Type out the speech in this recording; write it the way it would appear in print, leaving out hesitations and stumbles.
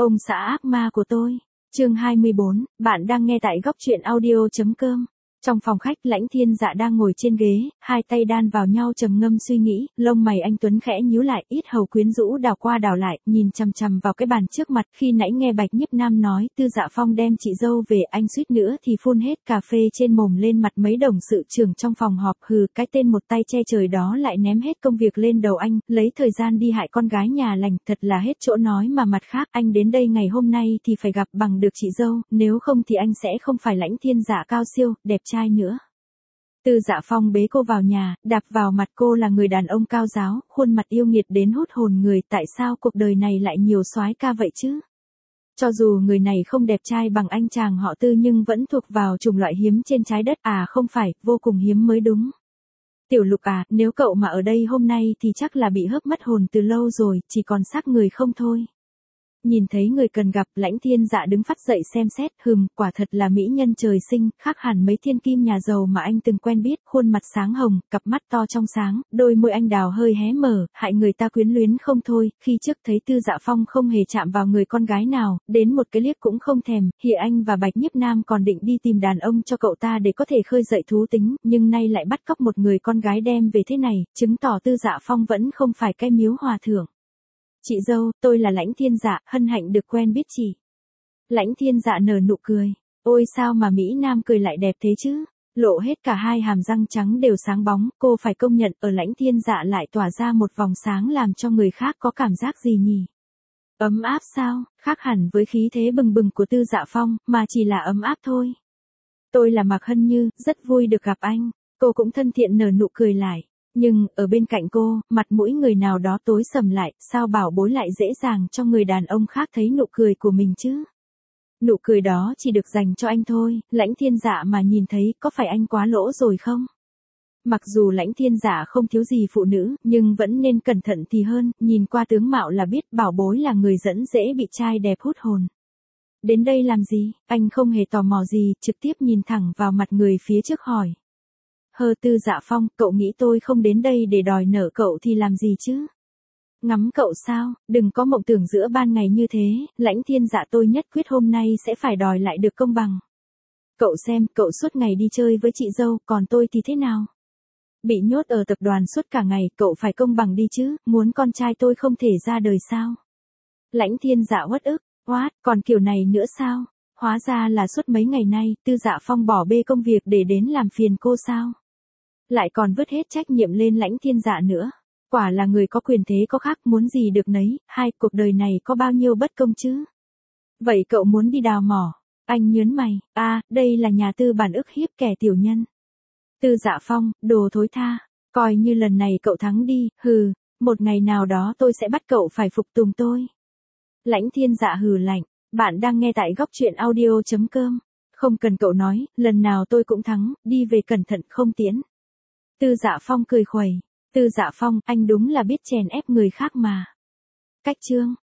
Ông xã ác ma của tôi. Chương 24, bạn đang nghe tại góc truyện audio.com. Trong phòng khách, Lãnh Thiên Dạ đang ngồi trên ghế, hai tay đan vào nhau trầm ngâm suy nghĩ, lông mày anh tuấn khẽ nhíu lại, ít hầu quyến rũ đảo qua đảo lại, nhìn chằm chằm vào cái bàn trước mặt. Khi nãy nghe Bạch Nhiếp Nam nói Tư Dạ Phong đem chị dâu về, anh suýt nữa thì phun hết cà phê trên mồm lên mặt mấy đồng sự trưởng trong phòng họp. Hừ, cái tên một tay che trời đó lại ném hết công việc lên đầu anh, lấy thời gian đi hại con gái nhà lành, thật là hết chỗ nói. Mà mặt khác, anh đến đây ngày hôm nay thì phải gặp bằng được chị dâu, nếu không thì anh sẽ không phải Lãnh Thiên Dạ cao siêu, đẹp trai nữa. Tư Dạ Phong bế cô vào nhà, đạp vào mặt cô là người đàn ông cao giáo, khuôn mặt yêu nghiệt đến hút hồn người. Tại sao cuộc đời này lại nhiều soái ca vậy chứ? Cho dù người này không đẹp trai bằng anh chàng họ Tư nhưng vẫn thuộc vào chủng loại hiếm trên trái đất. À không phải, vô cùng hiếm mới đúng. Tiểu Lục à, nếu cậu mà ở đây hôm nay thì chắc là bị hớp mất hồn từ lâu rồi, chỉ còn xác người không thôi. Nhìn thấy người cần gặp, Lãnh Thiên Dạ đứng phắt dậy xem xét, quả thật là mỹ nhân trời sinh, khác hẳn mấy thiên kim nhà giàu mà anh từng quen biết. Khuôn mặt sáng hồng, cặp mắt to trong sáng, đôi môi anh đào hơi hé mở, hại người ta quyến luyến không thôi. Khi trước thấy Tư Dạ Phong không hề chạm vào người con gái nào, đến một cái liếc cũng không thèm. Hiện anh và Bạch Nhiếp Nam còn định đi tìm đàn ông cho cậu ta để có thể khơi dậy thú tính, nhưng nay lại bắt cóc một người con gái đem về thế này, chứng tỏ Tư Dạ Phong vẫn không phải cái miếu hòa thượng. Chị dâu, tôi là Lãnh Thiên Dạ, hân hạnh được quen biết chị. Lãnh Thiên Dạ nở nụ cười. Ôi sao mà Mỹ Nam cười lại đẹp thế chứ? Lộ hết cả hai hàm răng trắng đều sáng bóng, cô phải công nhận ở Lãnh Thiên Dạ lại tỏa ra một vòng sáng làm cho người khác có cảm giác gì nhỉ? Ấm áp sao? Khác hẳn với khí thế bừng bừng của Tư Dạ Phong, mà chỉ là ấm áp thôi. Tôi là Mạc Hân Như, rất vui được gặp anh. Cô cũng thân thiện nở nụ cười lại. Nhưng, ở bên cạnh cô, mặt mũi người nào đó tối sầm lại, sao bảo bối lại dễ dàng cho người đàn ông khác thấy nụ cười của mình chứ? Nụ cười đó chỉ được dành cho anh thôi, Lãnh Thiên Dạ mà nhìn thấy, có phải anh quá lỗ rồi không? Mặc dù Lãnh Thiên Dạ không thiếu gì phụ nữ, nhưng vẫn nên cẩn thận thì hơn, nhìn qua tướng mạo là biết bảo bối là người dẫn dễ bị trai đẹp hút hồn. Đến đây làm gì? Anh không hề tò mò gì, trực tiếp nhìn thẳng vào mặt người phía trước hỏi. Tư Dạ Phong, cậu nghĩ tôi không đến đây để đòi nợ cậu thì làm gì chứ? Ngắm cậu sao, đừng có mộng tưởng giữa ban ngày như thế, Lãnh Thiên Dạ tôi nhất quyết hôm nay sẽ phải đòi lại được công bằng. Cậu xem, cậu suốt ngày đi chơi với chị dâu, còn tôi thì thế nào? Bị nhốt ở tập đoàn suốt cả ngày, cậu phải công bằng đi chứ, muốn con trai tôi không thể ra đời sao? Lãnh Thiên Dạ uất ức, còn kiểu này nữa sao? Hóa ra là suốt mấy ngày nay, Tư Dạ Phong bỏ bê công việc để đến làm phiền cô sao? Lại còn vứt hết trách nhiệm lên Lãnh Thiên Dạ nữa. Quả là người có quyền thế có khác, muốn gì được nấy, cuộc đời này có bao nhiêu bất công chứ? Vậy cậu muốn đi đào mỏ? Anh nhớn mày, đây là nhà tư bản ức hiếp kẻ tiểu nhân. Tư Dạ Phong, đồ thối tha, coi như lần này cậu thắng đi, một ngày nào đó tôi sẽ bắt cậu phải phục tùng tôi. Lãnh Thiên Dạ hừ lạnh, bạn đang nghe tại góc truyện audio.com. Không cần cậu nói, lần nào tôi cũng thắng, đi về cẩn thận không tiễn. Tư Dạ Phong cười khuẩy. Tư Dạ Phong, anh đúng là biết chèn ép người khác mà. Cách chương.